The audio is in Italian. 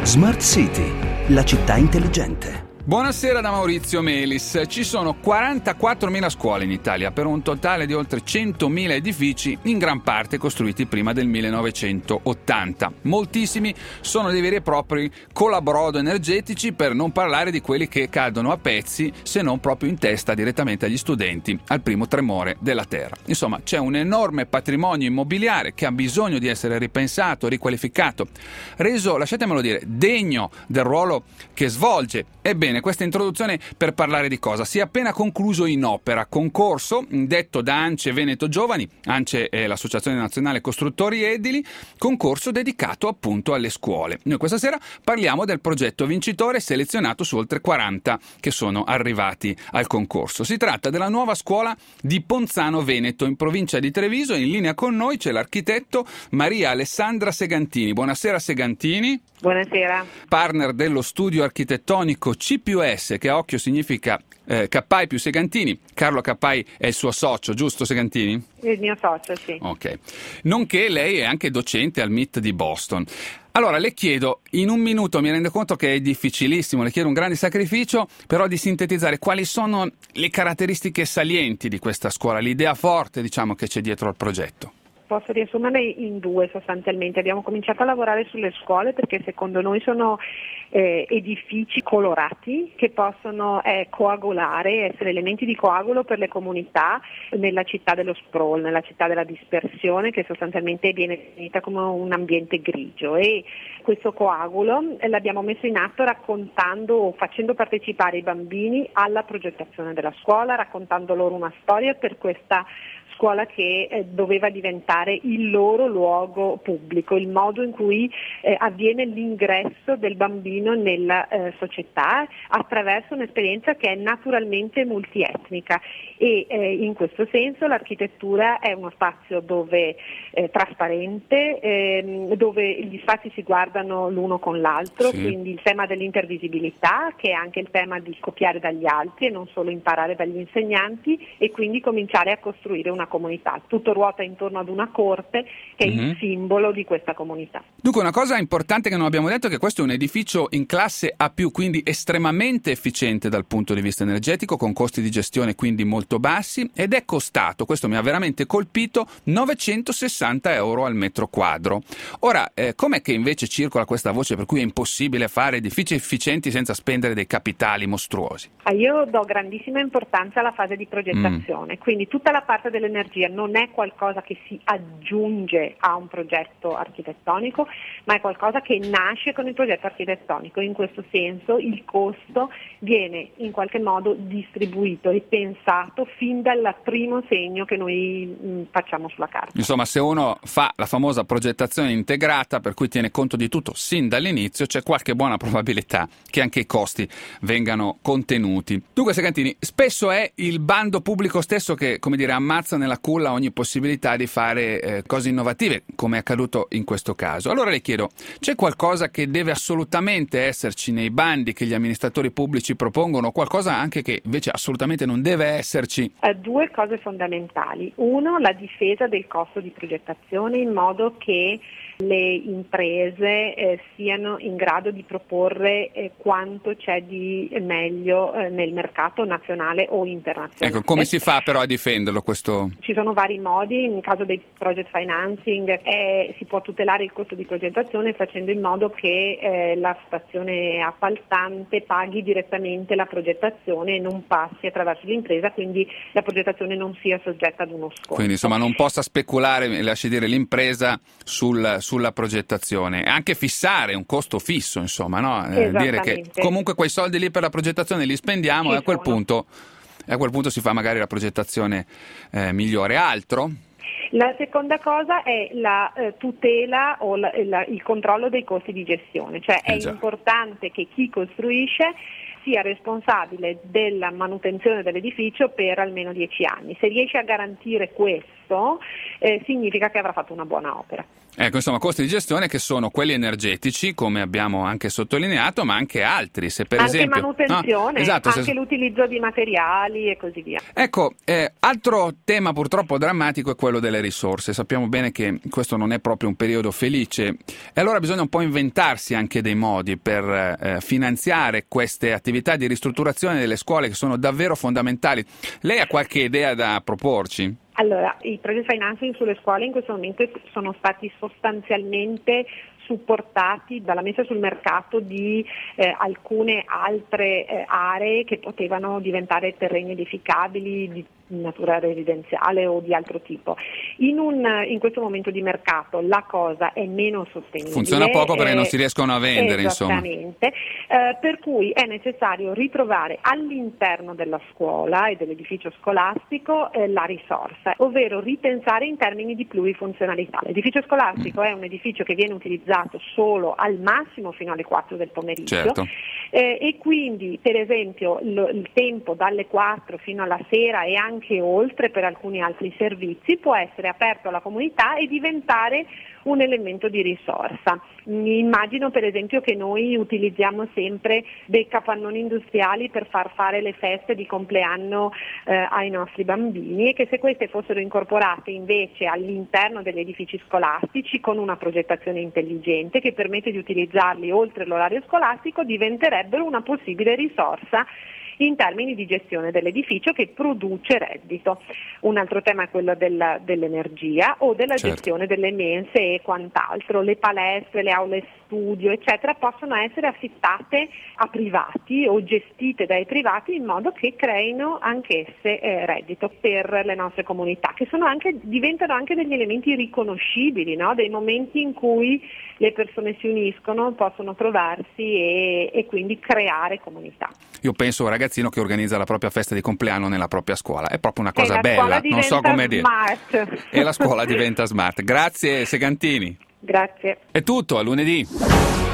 Smart City, la città intelligente. Buonasera da Maurizio Melis. Ci sono 44.000 scuole in Italia per un totale di oltre 100.000 edifici, in gran parte costruiti prima del 1980. Moltissimi sono dei veri e propri colabrodo energetici, per non parlare di quelli che cadono a pezzi, se non proprio in testa direttamente agli studenti al primo tremore della terra. Insomma, c'è un enorme patrimonio immobiliare che ha bisogno di essere ripensato, riqualificato, reso, lasciatemelo dire, degno del ruolo che svolge. Ebbene, questa introduzione per parlare di cosa? Si è appena concluso in opera concorso detto da ANCE Veneto Giovani. ANCE è l'Associazione Nazionale Costruttori Edili, concorso dedicato appunto alle scuole. Noi questa sera parliamo del progetto vincitore selezionato su oltre 40 che sono arrivati al concorso. Si tratta della nuova scuola di Ponzano Veneto, in provincia di Treviso. In linea con noi c'è l'architetto Maria Alessandra Segantini. Buonasera Segantini. Buonasera. Partner dello studio architettonico C+S, che a occhio significa Cappai più Segantini. Carlo Cappai è il suo socio, giusto Segantini? Il mio socio, sì. Ok. Nonché lei è anche docente al MIT di Boston. Allora le chiedo, in un minuto, mi rendo conto che è difficilissimo, le chiedo un grande sacrificio, però di sintetizzare quali sono le caratteristiche salienti di questa scuola, l'idea forte, diciamo, che c'è dietro al progetto. Posso riassumerle in due sostanzialmente. Abbiamo cominciato a lavorare sulle scuole perché secondo noi sono edifici colorati che possono coagulare, essere elementi di coagulo per le comunità nella città dello sprawl, nella città della dispersione, che sostanzialmente viene definita come un ambiente grigio, e questo coagulo l'abbiamo messo in atto raccontando o facendo partecipare i bambini alla progettazione della scuola, raccontando loro una storia per questa scuola che doveva diventare il loro luogo pubblico, il modo in cui avviene l'ingresso del bambino nella società attraverso un'esperienza che è naturalmente multietnica, e in questo senso l'architettura è uno spazio dove trasparente, dove gli spazi si guardano l'uno con l'altro, sì. Quindi il tema dell'intervisibilità, che è anche il tema di copiare dagli altri e non solo imparare dagli insegnanti, e quindi cominciare a costruire una comunità. Tutto ruota intorno ad una corte che è il simbolo di questa comunità. Dunque, una cosa importante che non abbiamo detto è che questo è un edificio in classe A+, quindi estremamente efficiente dal punto di vista energetico, con costi di gestione quindi molto bassi, ed è costato, questo mi ha veramente colpito, 960 euro al metro quadro. Ora, com'è che invece circola questa voce per cui è impossibile fare edifici efficienti senza spendere dei capitali mostruosi? Io do grandissima importanza alla fase di progettazione, quindi tutta la parte dell'energia non è qualcosa che si aggiunge a un progetto architettonico, ma è qualcosa che nasce con il progetto architettonico. In questo senso il costo viene in qualche modo distribuito e pensato fin dal primo segno che noi facciamo sulla carta. Insomma, se uno fa la famosa progettazione integrata, per cui tiene conto di tutto sin dall'inizio, c'è qualche buona probabilità che anche i costi vengano contenuti. Dunque Segantini, spesso è il bando pubblico stesso che, come dire, ammazza nella culla ogni possibilità di fare cose innovative, come è accaduto in questo caso. Allora le chiedo, c'è qualcosa che deve assolutamente esserci nei bandi che gli amministratori pubblici propongono, qualcosa anche che invece assolutamente non deve esserci? Due cose fondamentali. Uno, la difesa del costo di progettazione, in modo che le imprese siano in grado di proporre quanto c'è di meglio nel mercato nazionale o internazionale. Ecco, come si fa però a difenderlo questo? Ci sono vari modi. In caso dei project financing si può tutelare il costo di progettazione facendo in modo che la stazione appaltante paghi direttamente la progettazione e non passi attraverso l'impresa, quindi la progettazione non sia soggetta ad uno sconto. Quindi insomma non possa speculare, lasci dire, l'impresa sulla progettazione, e anche fissare un costo fisso, insomma, no? Dire che comunque quei soldi lì per la progettazione li spendiamo e a quel punto si fa magari la progettazione migliore. Altro? La seconda cosa è la tutela o il controllo dei costi di gestione, cioè è importante che chi costruisce sia responsabile della manutenzione dell'edificio per almeno 10 anni. Se riesce a garantire questo questo significa che avrà fatto una buona opera. Ecco, insomma, costi di gestione che sono quelli energetici, come abbiamo anche sottolineato, ma anche altri, se per anche esempio... manutenzione, esatto, anche l'utilizzo di materiali e così via. Ecco, altro tema purtroppo drammatico è quello delle risorse. Sappiamo bene che questo non è proprio un periodo felice e allora bisogna un po' inventarsi anche dei modi per finanziare queste attività di ristrutturazione delle scuole che sono davvero fondamentali. Lei ha qualche idea da proporci? Allora, i project financing sulle scuole in questo momento sono stati sostanzialmente supportati dalla messa sul mercato di alcune altre aree che potevano diventare terreni edificabili di natura residenziale o di altro tipo. In questo momento di mercato la cosa è meno sostenibile. Funziona poco perché non si riescono a vendere, esattamente, per cui è necessario ritrovare all'interno della scuola e dell'edificio scolastico la risorsa, ovvero ripensare in termini di plurifunzionalità. L'edificio scolastico è un edificio che viene utilizzato solo al massimo fino alle 4 del pomeriggio. Certo. E quindi per esempio il tempo dalle 4 fino alla sera e anche oltre per alcuni altri servizi può essere aperto alla comunità e diventare un elemento di risorsa. Mi immagino per esempio che noi utilizziamo sempre dei capannoni industriali per far fare le feste di compleanno ai nostri bambini e che se queste fossero incorporate invece all'interno degli edifici scolastici con una progettazione intelligente che permette di utilizzarli oltre l'orario scolastico diventerebbero una possibile risorsa in termini di gestione dell'edificio che produce reddito. Un altro tema è quello dell'energia o della gestione delle mense e quant'altro. Le palestre, le aule studio, eccetera, possono essere affittate a privati o gestite dai privati in modo che creino anch'esse reddito per le nostre comunità, che diventano anche degli elementi riconoscibili, no? Dei momenti in cui le persone si uniscono, possono trovarsi e quindi creare comunità. Io penso a un ragazzino che organizza la propria festa di compleanno nella propria scuola, è proprio una cosa bella, non so come dire. E la scuola diventa smart. Grazie Segantini. Grazie. È tutto, a lunedì.